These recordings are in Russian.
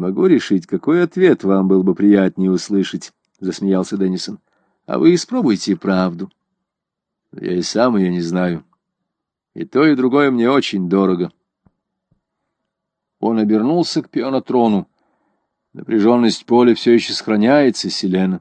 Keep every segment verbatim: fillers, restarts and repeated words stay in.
могу решить, какой ответ вам был бы приятнее услышать, — засмеялся Деннисон. — А вы испробуйте правду. Я и сам ее не знаю. И то, и другое мне очень дорого. Он обернулся к пионотрону. Напряженность поля все еще сохраняется, Селена.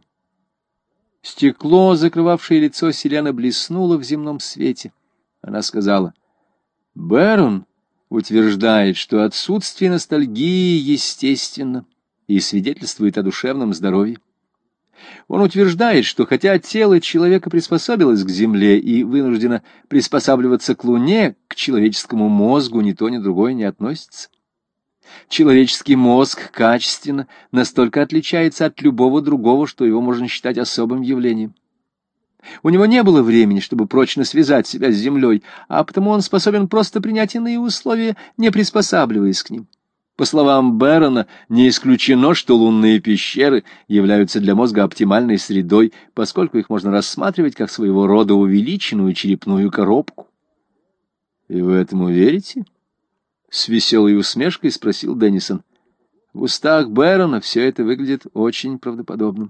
Стекло, закрывавшее лицо Селены, блеснуло в земном свете. Она сказала: «Бэрон утверждает, что отсутствие ностальгии естественно и свидетельствует о душевном здоровье. Он утверждает, что хотя тело человека приспособилось к земле и вынуждено приспосабливаться к луне, к человеческому мозгу ни то, ни другое не относится. Человеческий мозг качественно настолько отличается от любого другого, что его можно считать особым явлением. У него не было времени, чтобы прочно связать себя с землей, а потому он способен просто принять иные условия, не приспосабливаясь к ним. По словам Бэрона, не исключено, что лунные пещеры являются для мозга оптимальной средой, поскольку их можно рассматривать как своего рода увеличенную черепную коробку. И вы этому верите? С веселой усмешкой спросил Деннисон. В устах Бэрона все это выглядит очень правдоподобным.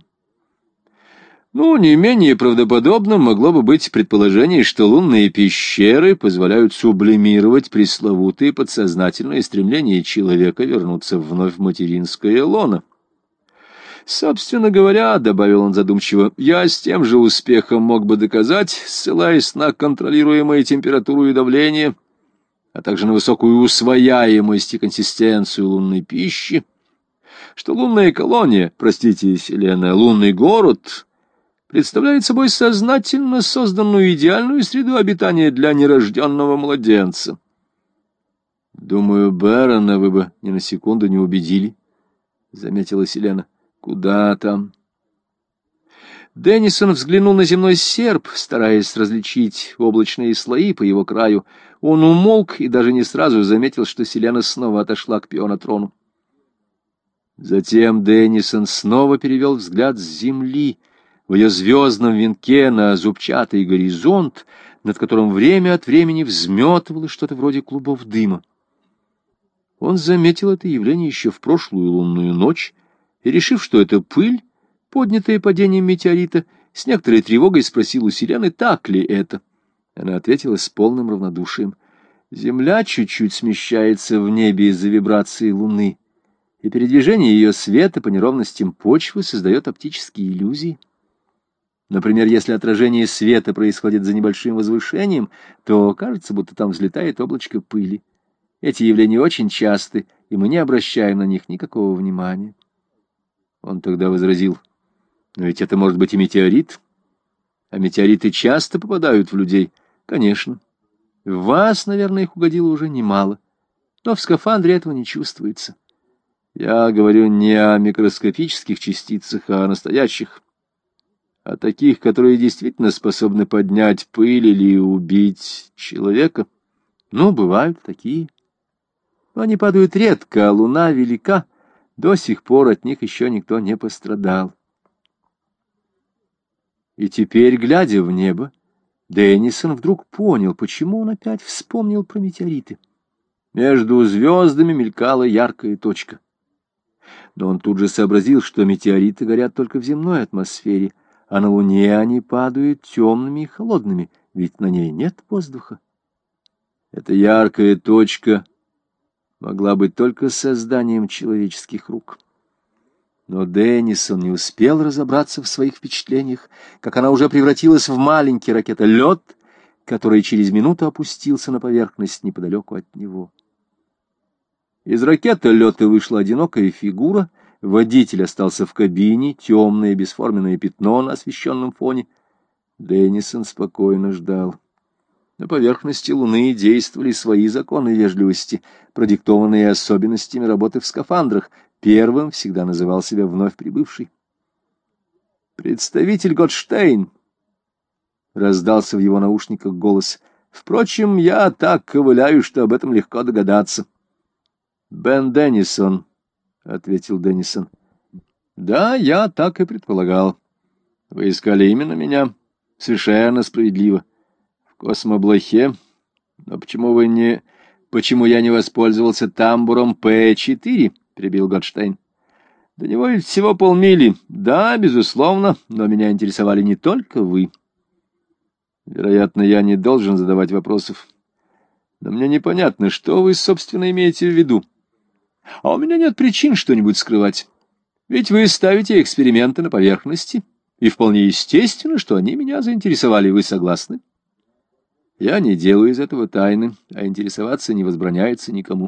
Ну, не менее правдоподобным могло бы быть предположение, что лунные пещеры позволяют сублимировать пресловутые подсознательные стремления человека вернуться вновь в материнское лоно. Собственно говоря, — добавил он задумчиво, — я с тем же успехом мог бы доказать, ссылаясь на контролируемую температуру и давление, а также на высокую усвояемость и консистенцию лунной пищи, что лунная колония, простите, Селена, лунный город представляет собой сознательно созданную идеальную среду обитания для нерожденного младенца. — Думаю, Бэрона вы бы ни на секунду не убедили, — заметила Селена. — Куда там? Деннисон взглянул на земной серп, стараясь различить облачные слои по его краю. Он умолк и даже не сразу заметил, что Селена снова отошла к пионотрону. Затем Деннисон снова перевел взгляд с земли в ее звездном венке на зубчатый горизонт, над которым время от времени взметывало что-то вроде клубов дыма. Он заметил это явление еще в прошлую лунную ночь и, решив, что это пыль, поднятая падением метеорита, с некоторой тревогой спросил у Селены, так ли это. Она ответила с полным равнодушием. Земля чуть-чуть смещается в небе из-за вибрации Луны, и передвижение ее света по неровностям почвы создает оптические иллюзии. Например, если отражение света происходит за небольшим возвышением, то кажется, будто там взлетает облачко пыли. Эти явления очень часты, и мы не обращаем на них никакого внимания. Он тогда возразил: но ведь это может быть и метеорит, а метеориты часто попадают в людей. Конечно, в вас, наверное, их угодило уже немало, но в скафандре этого не чувствуется. Я говорю не о микроскопических частицах, а о настоящих, о таких, которые действительно способны поднять пыль или убить человека. Ну, бывают такие. Но они падают редко, а луна велика. До сих пор от них еще никто не пострадал. И теперь, глядя в небо, Деннисон вдруг понял, почему он опять вспомнил про метеориты. Между звездами мелькала яркая точка. Но он тут же сообразил, что метеориты горят только в земной атмосфере, а на Луне они падают темными и холодными, ведь на ней нет воздуха. Эта яркая точка могла быть только созданием человеческих рук. Но Деннисон не успел разобраться в своих впечатлениях, как она уже превратилась в маленький ракетолет, который через минуту опустился на поверхность неподалеку от него. Из ракетолета вышла одинокая фигура, водитель остался в кабине, темное бесформенное пятно на освещенном фоне. Деннисон спокойно ждал. На поверхности Луны действовали свои законы вежливости, продиктованные особенностями работы в скафандрах. Первым всегда называл себя вновь прибывший. «Представитель Готштейн!» — раздался в его наушниках голос. «Впрочем, я так ковыляю, что об этом легко догадаться». «Бен Деннисон», — ответил Деннисон. «Да, я так и предполагал. Вы искали именно меня. Совершенно справедливо. В космоблохе. Но почему вы не... Почему я не воспользовался тамбуром П четыре? — перебил Готштейн. — До него ведь всего полмили. Да, безусловно, но меня интересовали не только вы. Вероятно, я не должен задавать вопросов. Но мне непонятно, что вы, собственно, имеете в виду. А у меня нет причин что-нибудь скрывать. Ведь вы ставите эксперименты на поверхности, и вполне естественно, что они меня заинтересовали. Вы согласны? Я не делаю из этого тайны, а интересоваться не возбраняется никому.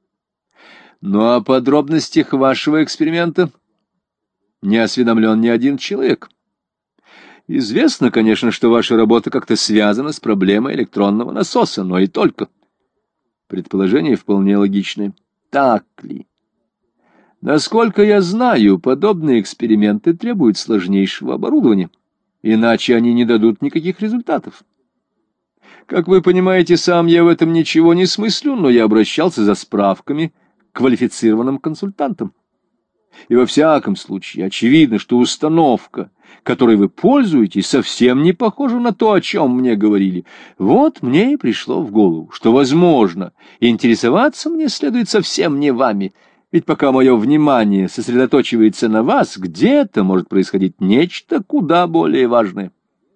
Но о подробностях вашего эксперимента не осведомлен ни один человек. Известно, конечно, что ваша работа как-то связана с проблемой электронного насоса, но и только. Предположение вполне логичное. Так ли? Насколько я знаю, подобные эксперименты требуют сложнейшего оборудования, иначе они не дадут никаких результатов. Как вы понимаете, сам я в этом ничего не смыслю, но я обращался за справками к квалифицированным консультантам. И во всяком случае очевидно, что установка, которой вы пользуетесь, совсем не похожа на то, о чем мне говорили. Вот мне и пришло в голову, что, возможно, интересоваться мне следует совсем не вами, ведь пока мое внимание сосредоточивается на вас, где-то может происходить нечто куда более важное.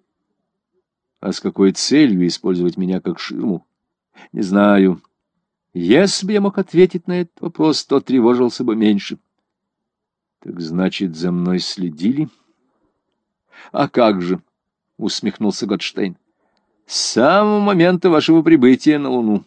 А с какой целью использовать меня как ширму? Не знаю. Если бы я мог ответить на этот вопрос, то тревожился бы меньше. Так значит, за мной следили? А как же? — усмехнулся Готштейн. С самого момента вашего прибытия на Луну.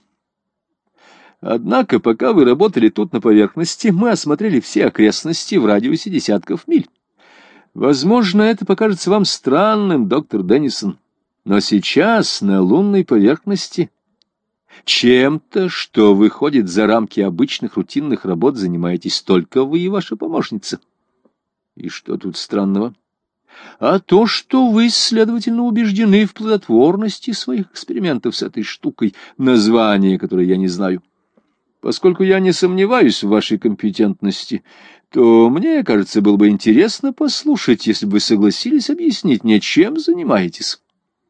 Однако, пока вы работали тут на поверхности, мы осмотрели все окрестности в радиусе десятков миль. Возможно, это покажется вам странным, доктор Деннисон, но сейчас на лунной поверхности чем-то, что выходит за рамки обычных рутинных работ, занимаетесь только вы и ваша помощница. И что тут странного? А то, что вы, следовательно, убеждены в плодотворности своих экспериментов с этой штукой, название которой я не знаю. Поскольку я не сомневаюсь в вашей компетентности, то мне, кажется, было бы интересно послушать, если бы вы согласились объяснить мне, чем занимаетесь.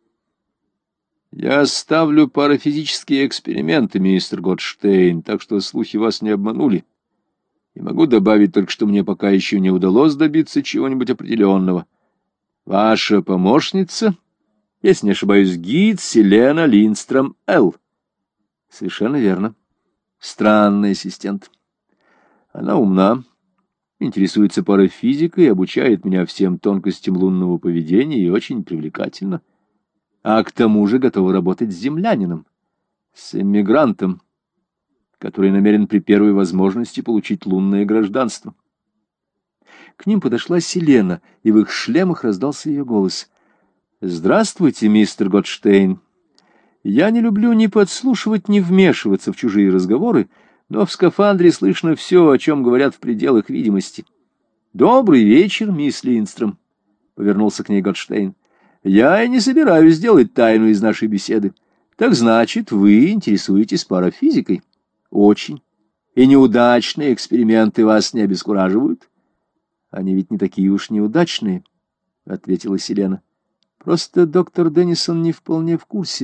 Я ставлю парафизические эксперименты, мистер Готштейн, так что слухи вас не обманули. И могу добавить только, что мне пока еще не удалось добиться чего-нибудь определенного. Ваша помощница, если не ошибаюсь, гид Селена Линдстром Л. Совершенно верно. Странный ассистент. Она умна, интересуется парафизикой, обучает меня всем тонкостям лунного поведения и очень привлекательна. А к тому же готова работать с землянином, с эмигрантом, который намерен при первой возможности получить лунное гражданство. К ним подошла Селена, и в их шлемах раздался ее голос. «Здравствуйте, мистер Готштейн. Я не люблю ни подслушивать, ни вмешиваться в чужие разговоры, но в скафандре слышно все, о чем говорят в пределах видимости. Добрый вечер, мисс Линдстром», — повернулся к ней Готштейн. «Я и не собираюсь делать тайну из нашей беседы. Так значит, вы интересуетесь парафизикой? Очень. И неудачные эксперименты вас не обескураживают?» «Они ведь не такие уж неудачные», — ответила Селена. «Просто доктор Деннисон не вполне в курсе».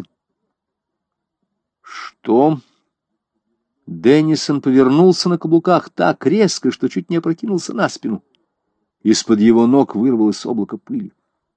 «Что?» Деннисон повернулся на каблуках так резко, что чуть не опрокинулся на спину. Из-под его ног вырвалось облако пыли.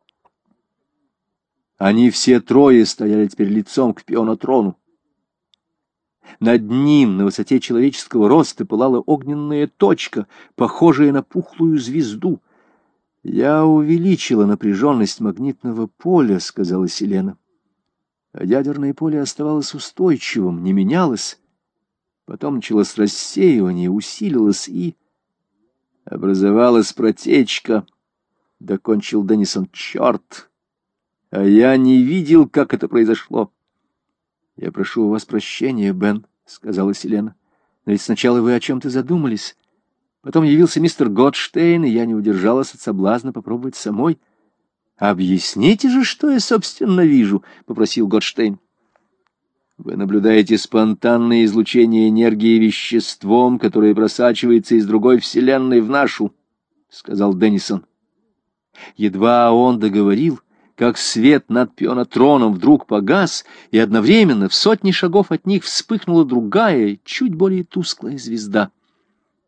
Они все трое стояли теперь лицом к пионотрону. Над ним, на высоте человеческого роста, пылала огненная точка, похожая на пухлую звезду. «Я увеличила напряженность магнитного поля», — сказала Селена. А ядерное поле оставалось устойчивым, не менялось. Потом началось рассеивание, усилилось и... образовалась протечка, — докончил Деннисон. Черт! А я не видел, как это произошло. — Я прошу у вас прощения, Бен, — сказала Селена. — Но ведь сначала вы о чем-то задумались. Потом явился мистер Готштейн, и я не удержалась от соблазна попробовать самой. — Объясните же, что я, собственно, вижу, — попросил Готштейн. — Вы наблюдаете спонтанное излучение энергии веществом, которое просачивается из другой вселенной в нашу, — сказал Деннисон. Едва он договорил, как свет над пионотроном вдруг погас, и одновременно в сотни шагов от них вспыхнула другая, чуть более тусклая звезда.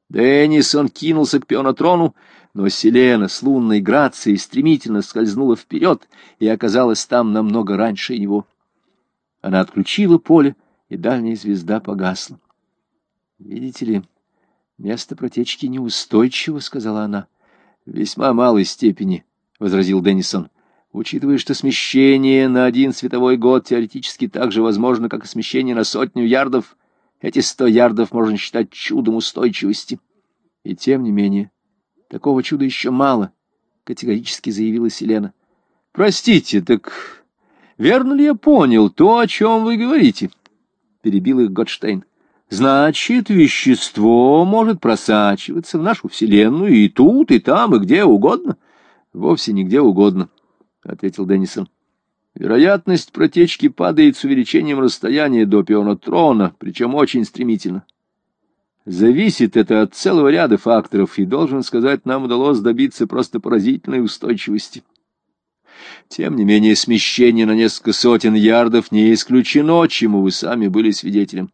Деннисон кинулся к пионотрону, но Селена с лунной грацией стремительно скользнула вперед и оказалась там намного раньше него. Она отключила поле, и дальняя звезда погасла. «Видите ли, место протечки неустойчиво», — сказала она. «В весьма малой степени», — возразил Деннисон. «Учитывая, что смещение на один световой год теоретически так же возможно, как и смещение на сотню ярдов, эти сто ярдов можно считать чудом устойчивости». «И тем не менее, такого чуда еще мало», — категорически заявила Селена. «Простите, так верно ли я понял то, о чем вы говорите?» — перебил их Готштейн. «Значит, вещество может просачиваться в нашу Вселенную и тут, и там, и где угодно?» «Вовсе не где угодно», — ответил Деннисон. «Вероятность протечки падает с увеличением расстояния до пионотрона, причем очень стремительно. Зависит это от целого ряда факторов, и, должен сказать, нам удалось добиться просто поразительной устойчивости. Тем не менее, смещение на несколько сотен ярдов не исключено, чему вы сами были свидетелем.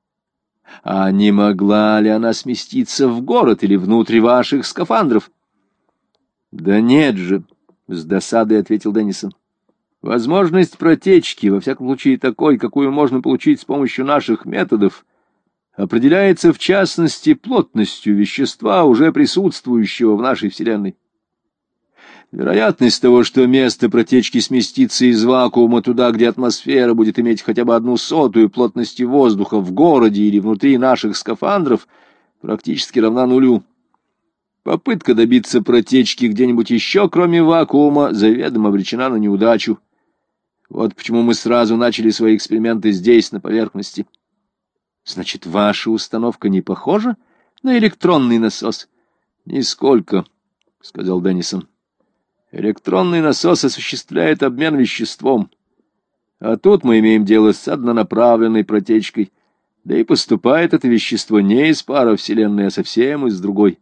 А не могла ли она сместиться в город или внутрь ваших скафандров?» «Да нет же», — с досадой ответил Деннисон. «Возможность протечки, во всяком случае такой, какую можно получить с помощью наших методов, определяется в частности плотностью вещества, уже присутствующего в нашей Вселенной. Вероятность того, что место протечки сместится из вакуума туда, где атмосфера будет иметь хотя бы одну сотую плотности воздуха в городе или внутри наших скафандров, практически равна нулю. Попытка добиться протечки где-нибудь еще, кроме вакуума, заведомо обречена на неудачу. Вот почему мы сразу начали свои эксперименты здесь, на поверхности». «Значит, ваша установка не похожа на электронный насос?» «Нисколько», — сказал Деннисон. «Электронный насос осуществляет обмен веществом, а тут мы имеем дело с однонаправленной протечкой, да и поступает это вещество не из пара Вселенной, а совсем из другой».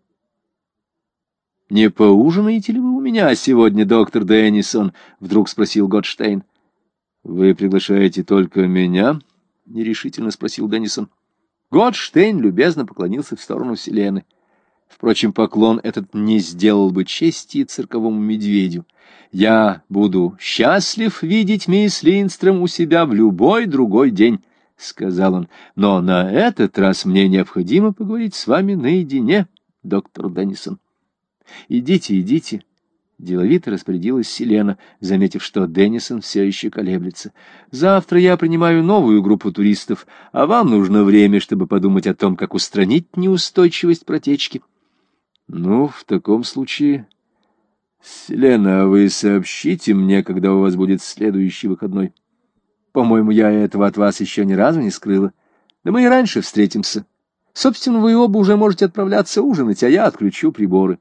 «Не поужинаете ли вы у меня сегодня, доктор Деннисон?» — вдруг спросил Готштейн. «Вы приглашаете только меня?» — нерешительно спросил Деннисон. Готштейн любезно поклонился в сторону Селены. Впрочем, поклон этот не сделал бы чести цирковому медведю. «Я буду счастлив видеть мисс Линдстрöm у себя в любой другой день», — сказал он. «Но на этот раз мне необходимо поговорить с вами наедине, доктор Деннисон». «Идите, идите», — деловито распорядилась Селена, заметив, что Деннисон все еще колеблется. «Завтра я принимаю новую группу туристов, а вам нужно время, чтобы подумать о том, как устранить неустойчивость протечки». «Ну, в таком случае, Селена, вы сообщите мне, когда у вас будет следующий выходной. По-моему, я этого от вас еще ни разу не скрыла. Да мы и раньше встретимся. Собственно, вы оба уже можете отправляться ужинать, а я отключу приборы».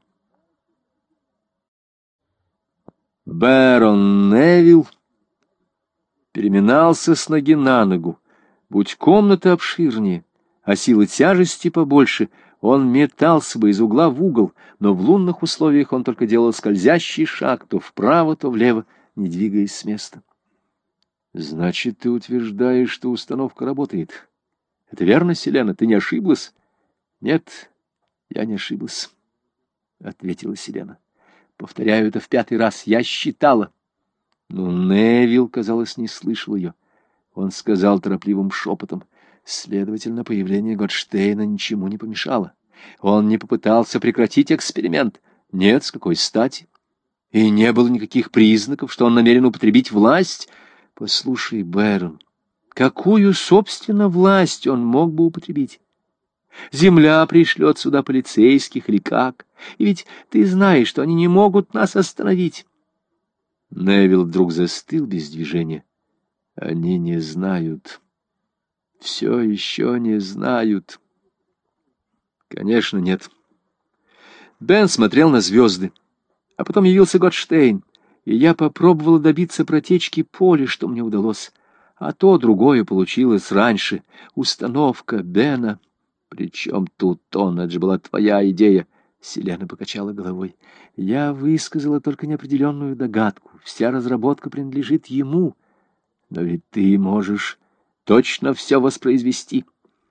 Бэрон Невилл переминался с ноги на ногу. Будь комната обширнее, а силы тяжести побольше, он метался бы из угла в угол, но в лунных условиях он только делал скользящий шаг то вправо, то влево, не двигаясь с места. «Значит, ты утверждаешь, что установка работает? Это верно, Селена? Ты не ошиблась?» «Нет, я не ошиблась», — ответила Селена. «Повторяю это в пятый раз. Я считала». Но Невилл, казалось, не слышал ее. Он сказал торопливым шепотом: «Следовательно, появление Готштейна ничему не помешало. Он не попытался прекратить эксперимент. Нет, с какой стати? И не было никаких признаков, что он намерен употребить власть. Послушай, Бэрон, какую, собственно, власть он мог бы употребить? Земля пришлет сюда полицейских или как? И ведь ты знаешь, что они не могут нас остановить». Невилл вдруг застыл без движения. «Они не знают. Все еще не знают». «Конечно, нет». Бен смотрел на звезды, а потом явился Готштейн, и я попробовала добиться протечки поля, что мне удалось. А то другое получилось раньше. Установка Бена. «Причем тут он? Это же была твоя идея». Селена покачала головой. «Я высказала только неопределенную догадку. Вся разработка принадлежит ему. Но ведь ты можешь точно все воспроизвести.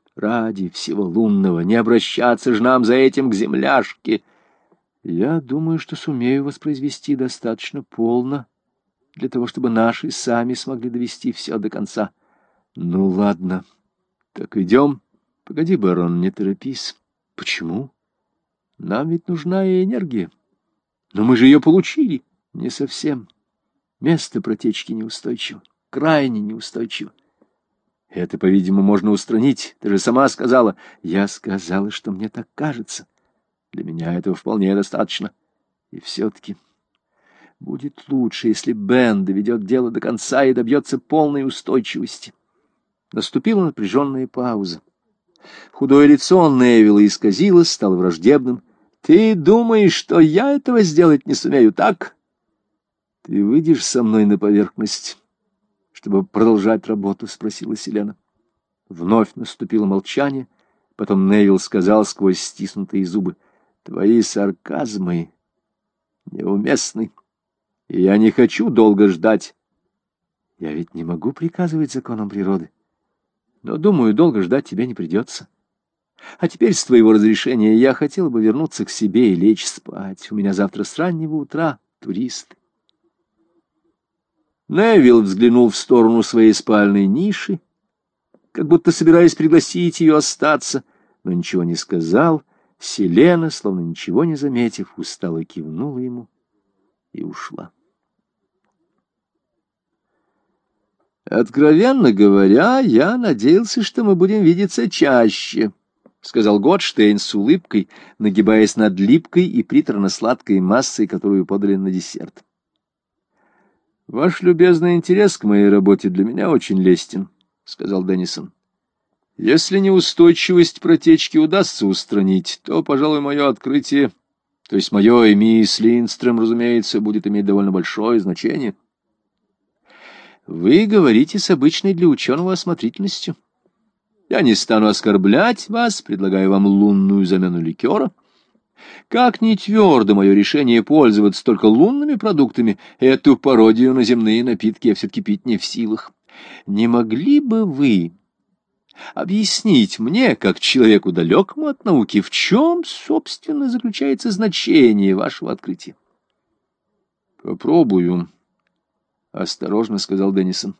Ради всего лунного, не обращаться же нам за этим к земляшке. Я думаю, что сумею воспроизвести достаточно полно для того, чтобы наши сами смогли довести все до конца. Ну, ладно, так идем. Погоди, барон, не торопись. Почему? Нам ведь нужна и энергия. Но мы же ее получили. Не совсем. Место протечки неустойчиво, крайне неустойчиво. Это, по-видимому, можно устранить. Ты же сама сказала. Я сказала, что мне так кажется. Для меня этого вполне достаточно. И все-таки будет лучше, если Бен доведет дело до конца и добьется полной устойчивости. Наступила напряженная пауза. Худое лицо Невилла исказилось, стало враждебным. «Ты думаешь, что я этого сделать не сумею, так? Ты выйдешь со мной на поверхность, чтобы продолжать работу?» — спросила Селена. Вновь наступило молчание. Потом Невилл сказал сквозь стиснутые зубы: «Твои сарказмы неуместны, и я не хочу долго ждать. Я ведь не могу приказывать законам природы. Но, думаю, долго ждать тебе не придется. А теперь, с твоего разрешения, я хотел бы вернуться к себе и лечь спать. У меня завтра с раннего утра туристы». Невилл взглянул в сторону своей спальной ниши, как будто собираясь пригласить ее остаться, но ничего не сказал. Селена, словно ничего не заметив, устало кивнула ему и ушла. «Откровенно говоря, я надеялся, что мы будем видеться чаще», — сказал Готштейн с улыбкой, нагибаясь над липкой и приторно-сладкой массой, которую подали на десерт. «Ваш любезный интерес к моей работе для меня очень лестен», — сказал Деннисон. «Если неустойчивость протечки удастся устранить, то, пожалуй, мое открытие, то есть мое и мисс Линдстрöm, разумеется, будет иметь довольно большое значение». «Вы говорите с обычной для ученого осмотрительностью. Я не стану оскорблять вас, предлагаю вам лунную замену ликера. Как ни твердо мое решение пользоваться только лунными продуктами, эту пародию на земные напитки я все-таки пить не в силах. Не могли бы вы объяснить мне, как человеку далекому от науки, в чем, собственно, заключается значение вашего открытия?» «Попробую», — осторожно сказал Деннисон.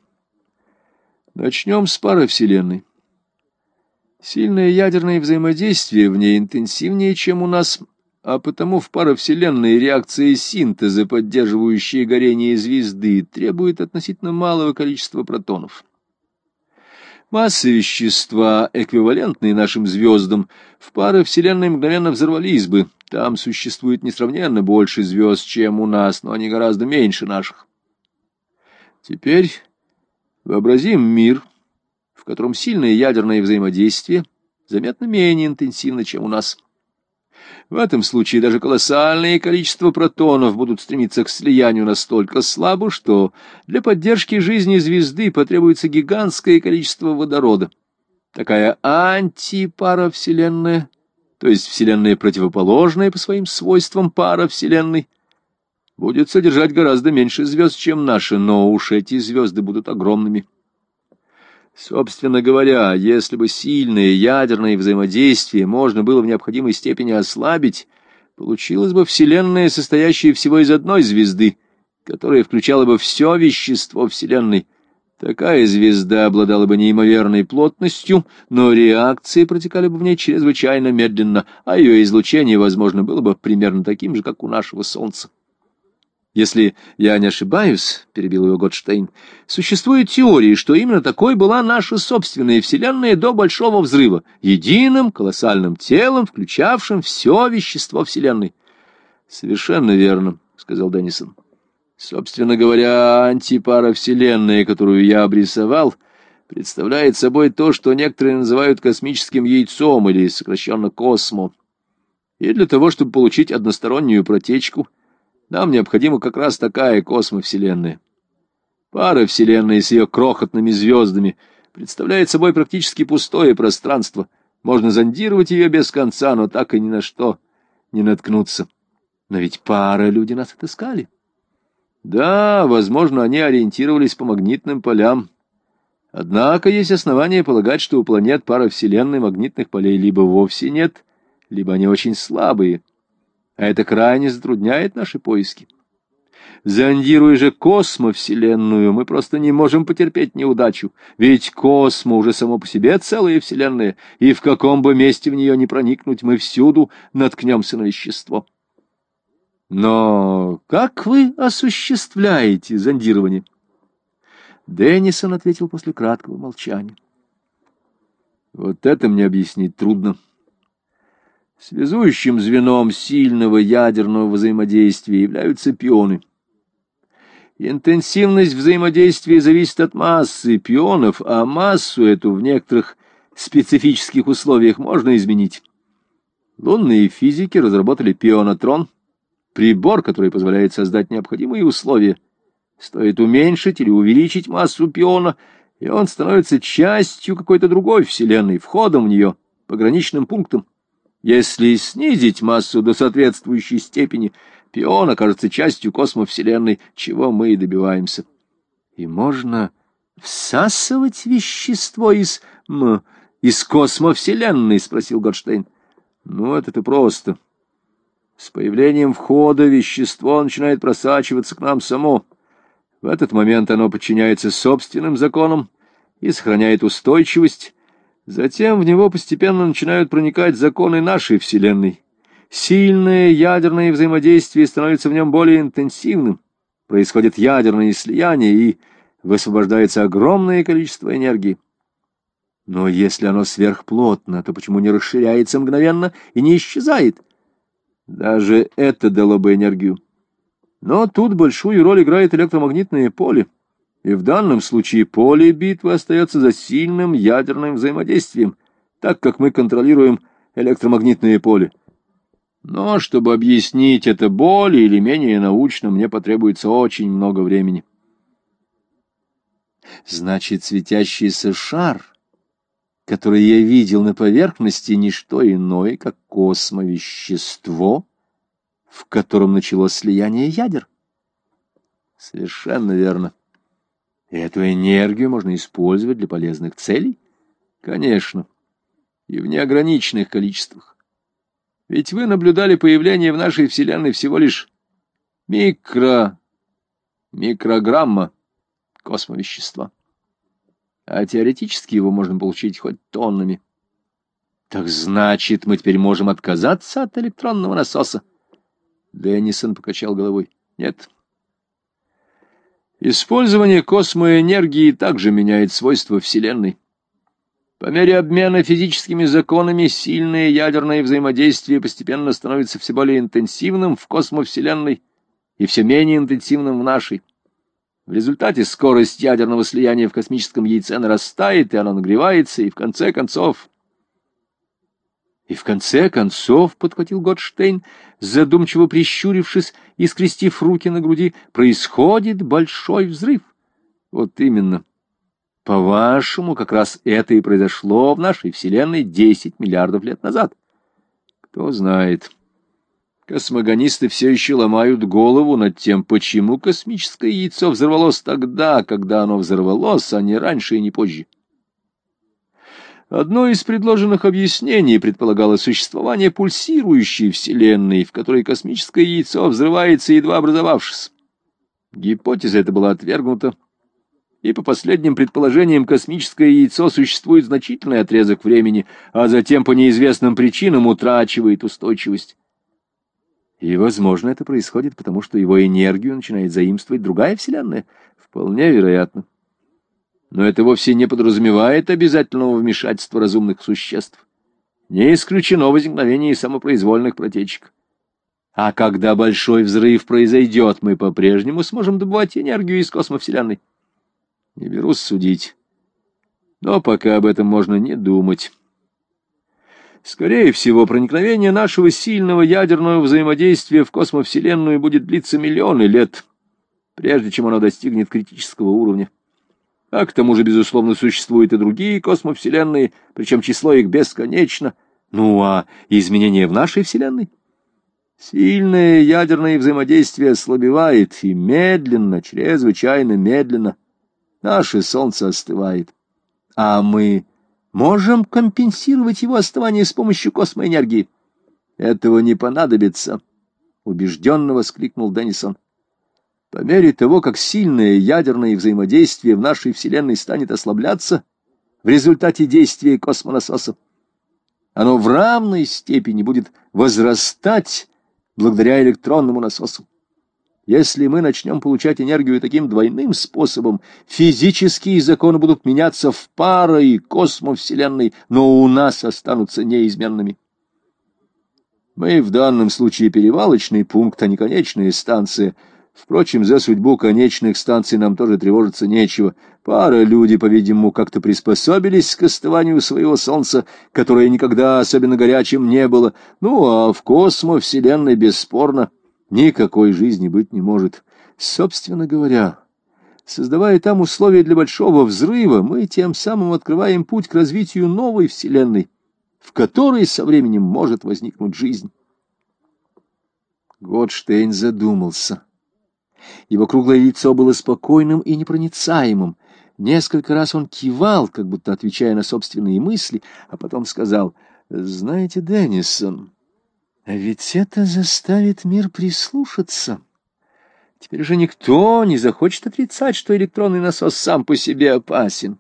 «Начнем с паровселенной. Сильное ядерное взаимодействие в ней интенсивнее, чем у нас, а потому в паровселенной реакции синтеза, поддерживающие горение звезды, требует относительно малого количества протонов. Массы вещества, эквивалентные нашим звездам, в паровселенной мгновенно взорвались бы. Там существует несравненно больше звезд, чем у нас, но они гораздо меньше наших. Теперь вообразим мир, в котором сильное ядерное взаимодействие заметно менее интенсивно, чем у нас. В этом случае даже колоссальное количество протонов будут стремиться к слиянию настолько слабо, что для поддержки жизни звезды потребуется гигантское количество водорода. Такая антипаровселенная, то есть вселенная, противоположная по своим свойствам паровселенной, будет содержать гораздо меньше звезд, чем наши, но уж эти звезды будут огромными. Собственно говоря, если бы сильное ядерное взаимодействие можно было в необходимой степени ослабить, получилась бы вселенная, состоящая всего из одной звезды, которая включала бы все вещество вселенной. Такая звезда обладала бы неимоверной плотностью, но реакции протекали бы в ней чрезвычайно медленно, а ее излучение, возможно, было бы примерно таким же, как у нашего Солнца. «Если я не ошибаюсь, — перебил его Готштейн, — существует теория, что именно такой была наша собственная Вселенная до Большого Взрыва, единым колоссальным телом, включавшим все вещество Вселенной». «Совершенно верно, — сказал Деннисон. Собственно говоря, антипаровселенная, которую я обрисовал, представляет собой то, что некоторые называют космическим яйцом или сокращенно космо. И для того, чтобы получить одностороннюю протечку, нам необходима как раз такая космовселенная. Пара вселенной с ее крохотными звездами представляет собой практически пустое пространство. Можно зондировать ее без конца, но так и ни на что не наткнуться. Но ведь пара люди нас отыскали. Да, возможно, они ориентировались по магнитным полям. Однако есть основания полагать, что у планет паравселенной магнитных полей либо вовсе нет, либо они очень слабые, а это крайне затрудняет наши поиски. Зондируя же космовселенную, мы просто не можем потерпеть неудачу, ведь космо уже само по себе целая вселенная, и в каком бы месте в нее ни проникнуть, мы всюду наткнемся на вещество. Но как вы осуществляете зондирование? Деннисон ответил после краткого молчания. Вот это мне объяснить трудно. Связующим звеном сильного ядерного взаимодействия являются пионы. Интенсивность взаимодействия зависит от массы пионов, а массу эту в некоторых специфических условиях можно изменить. Лунные физики разработали пионатрон, прибор, который позволяет создать необходимые условия. Стоит уменьшить или увеличить массу пиона, и он становится частью какой-то другой вселенной, входом в нее, пограничным пунктом. Если снизить массу до соответствующей степени, пион окажется частью космовселенной, чего мы и добиваемся. И можно всасывать вещество из, м, из космовселенной, — спросил Готштейн. Ну, это-то просто. С появлением входа вещество начинает просачиваться к нам само. В этот момент оно подчиняется собственным законам и сохраняет устойчивость. Затем в него постепенно начинают проникать законы нашей Вселенной. Сильное ядерное взаимодействие становится в нем более интенсивным. Происходит ядерное слияние, и высвобождается огромное количество энергии. Но если оно сверхплотно, то почему не расширяется мгновенно и не исчезает? Даже это дало бы энергию. Но тут большую роль играет электромагнитное поле, и в данном случае поле битвы остается за сильным ядерным взаимодействием, так как мы контролируем электромагнитное поле. Но чтобы объяснить это более или менее научно, мне потребуется очень много времени. Значит, светящийся шар, который я видел на поверхности, не что иное, как космовещество, в котором началось слияние ядер. Совершенно верно. И эту энергию можно использовать для полезных целей? Конечно. И в неограниченных количествах. Ведь вы наблюдали появление в нашей Вселенной всего лишь микро... микрограмма космовещества. А теоретически его можно получить хоть тоннами. Так значит, мы теперь можем отказаться от электронного насоса? Деннисон покачал головой. Нет. Использование космоэнергии также меняет свойства Вселенной. По мере обмена физическими законами сильное ядерное взаимодействие постепенно становится все более интенсивным в космовселенной и все менее интенсивным в нашей. В результате скорость ядерного слияния в космическом яйце нарастает, и оно нагревается, и в конце концов... И в конце концов, — подхватил Готштейн, задумчиво прищурившись и скрестив руки на груди, — происходит большой взрыв. Вот именно. По-вашему, как раз это и произошло в нашей Вселенной десять миллиардов лет назад. Кто знает. Космогонисты все еще ломают голову над тем, почему космическое яйцо взорвалось тогда, когда оно взорвалось, а не раньше и не позже. Одно из предложенных объяснений предполагало существование пульсирующей Вселенной, в которой космическое яйцо взрывается, едва образовавшись. Гипотеза эта была отвергнута, и по последним предположениям космическое яйцо существует значительный отрезок времени, а затем по неизвестным причинам утрачивает устойчивость. И, возможно, это происходит потому, что его энергию начинает заимствовать другая Вселенная. Вполне вероятно. Но это вовсе не подразумевает обязательного вмешательства разумных существ. Не исключено возникновение самопроизвольных протечек. А когда большой взрыв произойдет, мы по-прежнему сможем добывать энергию из космовселенной. Не берусь судить. Но пока об этом можно не думать. Скорее всего, проникновение нашего сильного ядерного взаимодействия в космовселенную будет длиться миллионы лет, прежде чем оно достигнет критического уровня. А к тому же, безусловно, существуют и другие космовселенные, причем число их бесконечно. Ну, а изменения в нашей Вселенной? Сильное ядерное взаимодействие ослабевает, и медленно, чрезвычайно медленно, наше Солнце остывает. А мы можем компенсировать его оставание с помощью космоэнергии? Этого не понадобится, — убежденно воскликнул Деннисон. По мере того, как сильное ядерное взаимодействие в нашей Вселенной станет ослабляться в результате действия космонасоса, оно в равной степени будет возрастать благодаря электронному насосу. Если мы начнем получать энергию таким двойным способом, физические законы будут меняться в пара и космовселенной, но у нас останутся неизменными. Мы в данном случае перевалочный пункт, а не конечная станция. Впрочем, за судьбу конечных станций нам тоже тревожиться нечего. Пара люди, по-видимому, как-то приспособились к остыванию своего солнца, которое никогда особенно горячим не было. Ну, а в космовселенной, бесспорно, никакой жизни быть не может. Собственно говоря, создавая там условия для большого взрыва, мы тем самым открываем путь к развитию новой вселенной, в которой со временем может возникнуть жизнь. Готштейн задумался. Его круглое лицо было спокойным и непроницаемым. Несколько раз он кивал, как будто отвечая на собственные мысли, а потом сказал: «Знаете, Деннисон, а ведь это заставит мир прислушаться. Теперь же никто не захочет отрицать, что электронный насос сам по себе опасен.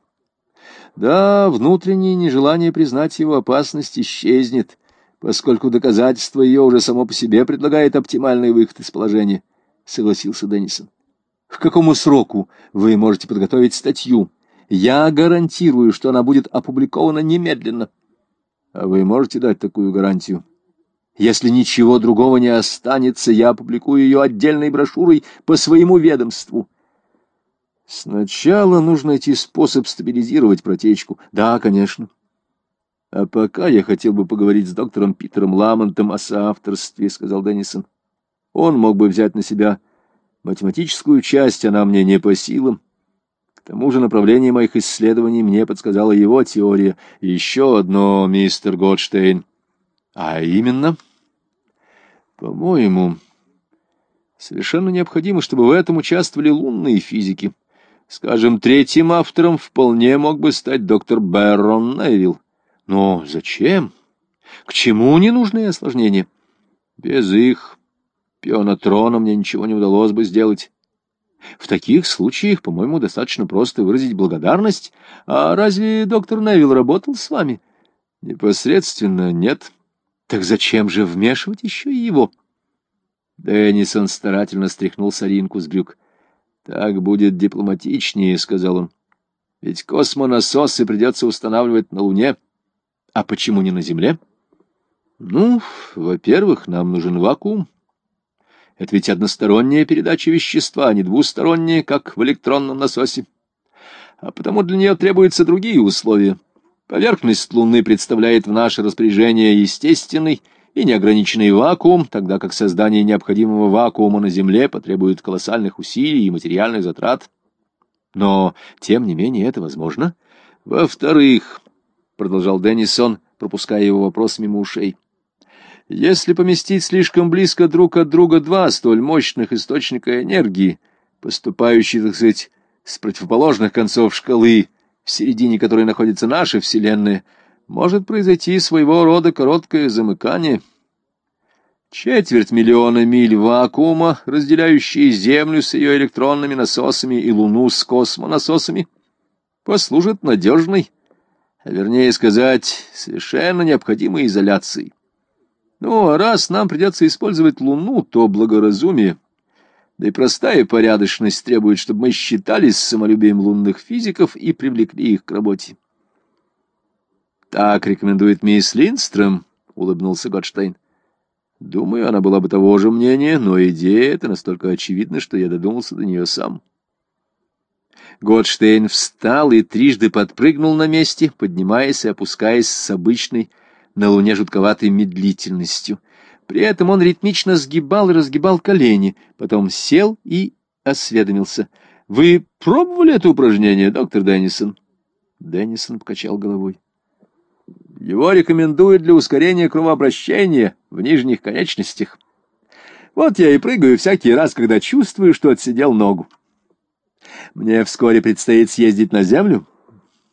Да, внутреннее нежелание признать его опасность исчезнет, поскольку доказательство ее уже само по себе предлагает оптимальный выход из положения», — согласился Деннисон. «К какому сроку вы можете подготовить статью? Я гарантирую, что она будет опубликована немедленно». «А вы можете дать такую гарантию?» «Если ничего другого не останется, я опубликую ее отдельной брошюрой по своему ведомству». «Сначала нужно найти способ стабилизировать протечку». «Да, конечно. А пока я хотел бы поговорить с доктором Питером Ламонтом о соавторстве», — сказал Деннисон. «Он мог бы взять на себя математическую часть, она мне не по силам. К тому же направление моих исследований мне подсказала его теория. И еще одно, мистер Готштейн. А именно, по-моему, совершенно необходимо, чтобы в этом участвовали лунные физики. Скажем, третьим автором вполне мог бы стать доктор Бэрон Невилл. Но зачем? К чему ненужные осложнения? Без их пионатрона мне ничего не удалось бы сделать. В таких случаях, по-моему, достаточно просто выразить благодарность. А разве доктор Невилл работал с вами? Непосредственно нет. Так зачем же вмешивать еще и его? Деннисон старательно стряхнул соринку с брюк. «Так будет дипломатичнее», — сказал он. «Ведь космонасосы придется устанавливать на Луне. А почему не на Земле?» «Ну, во-первых, нам нужен вакуум. Это ведь односторонняя передача вещества, а не двусторонняя, как в электронном насосе. А потому для нее требуются другие условия. Поверхность Луны представляет в наше распоряжение естественный и неограниченный вакуум, тогда как создание необходимого вакуума на Земле потребует колоссальных усилий и материальных затрат. Но, тем не менее, это возможно. Во-вторых, — продолжал Деннисон, пропуская его вопрос мимо ушей, — если поместить слишком близко друг от друга два столь мощных источника энергии, поступающие, так сказать, с противоположных концов шкалы, в середине которой находится наша Вселенная, может произойти своего рода короткое замыкание. Четверть миллиона миль вакуума, разделяющие Землю с ее электронными насосами и Луну с космонасосами, послужит надежной, а вернее сказать, совершенно необходимой изоляцией. Ну, а раз нам придется использовать Луну, то благоразумие, да и простая порядочность требует, чтобы мы считались с самолюбием лунных физиков и привлекли их к работе. «Так рекомендует мисс Линдстрöm», — улыбнулся Готштейн. «Думаю, она была бы того же мнения, но идея эта настолько очевидна, что я додумался до нее сам». Готштейн встал и трижды подпрыгнул на месте, поднимаясь и опускаясь с обычной на Луне жутковатой медлительностью. При этом он ритмично сгибал и разгибал колени, потом сел и осведомился. «Вы пробовали это упражнение, доктор Деннисон?» Деннисон покачал головой. «Его рекомендуют для ускорения кровообращения в нижних конечностях. Вот я и прыгаю всякий раз, когда чувствую, что отсидел ногу. Мне вскоре предстоит съездить на Землю.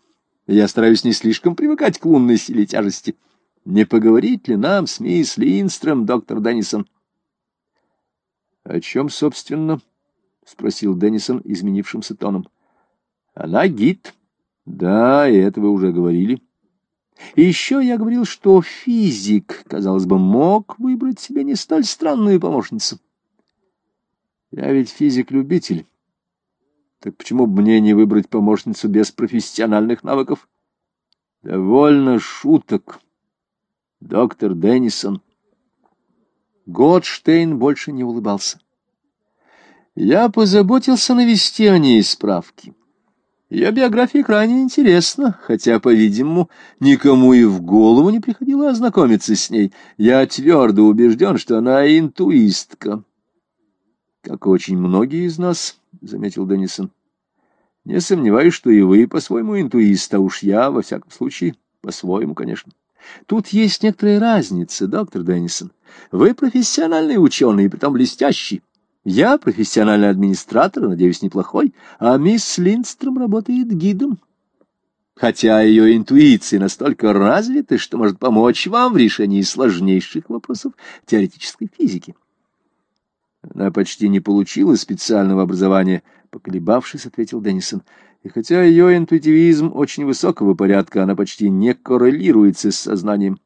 Я стараюсь не слишком привыкать к лунной силе тяжести. Не поговорить ли нам с мисс Линдстрöm, доктор Деннисон? — О чем, собственно? — спросил Деннисон изменившимся тоном. — Она гид. — Да, и это вы уже говорили. И еще я говорил, что физик, казалось бы, мог выбрать себе не столь странную помощницу. Я ведь физик-любитель. Так почему бы мне не выбрать помощницу без профессиональных навыков? Довольно шуток, доктор Деннисон. Готштейн больше не улыбался. Я позаботился навести о ней справки. Ее биография крайне интересна, хотя, по-видимому, никому и в голову не приходило ознакомиться с ней. Я твердо убежден, что она интуистка. — Как очень многие из нас, — заметил Деннисон. — Не сомневаюсь, что и вы по-своему интуист, а уж я, во всяком случае, по-своему, конечно. Тут есть некоторая разница, доктор Деннисон. Вы профессиональный ученый, и притом блестящий. Я профессиональный администратор, надеюсь, неплохой, а мисс Линдстрöm работает гидом. Хотя ее интуиция настолько развита, что может помочь вам в решении сложнейших вопросов теоретической физики. Она почти не получила специального образования, поколебавшись, ответил Деннисон. И хотя ее интуитивизм очень высокого порядка, она почти не коррелируется с сознанием.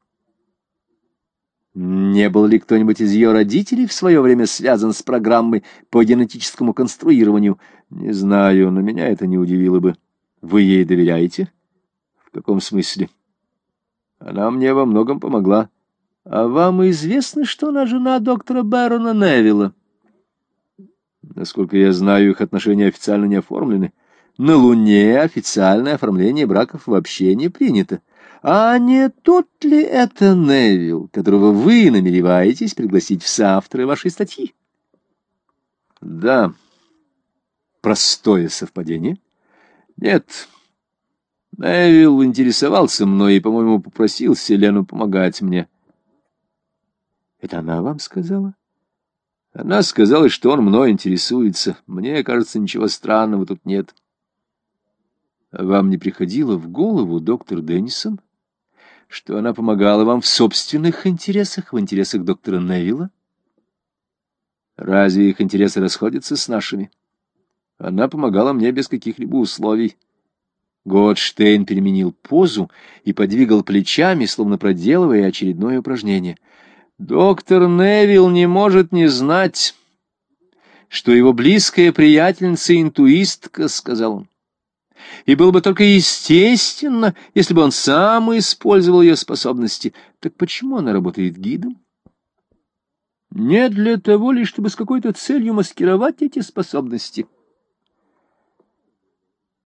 Не был ли кто-нибудь из ее родителей в свое время связан с программой по генетическому конструированию? Не знаю, но меня это не удивило бы. Вы ей доверяете? В каком смысле? Она мне во многом помогла. А вам известно, что она жена доктора Бэрона Невилла? Насколько я знаю, их отношения официально не оформлены. На Луне официальное оформление браков вообще не принято. А не тот ли это Невилл, которого вы намереваетесь пригласить в соавторы вашей статьи? Да. Простое совпадение? Нет. Невилл интересовался мной и, по-моему, попросил Селену помогать мне. Это она вам сказала? Она сказала, что он мной интересуется. Мне кажется, ничего странного тут нет. А вам не приходило в голову, доктор Деннисон, что она помогала вам в собственных интересах, в интересах доктора Невилла? Разве их интересы расходятся с нашими? Она помогала мне без каких-либо условий. Готштейн переменил позу и подвигал плечами, словно проделывая очередное упражнение. Доктор Невилл не может не знать, что его близкая приятельница интуистка, — сказал он. И было бы только естественно, если бы он сам использовал ее способности. Так почему она работает гидом? Не для того ли, чтобы с какой-то целью маскировать эти способности?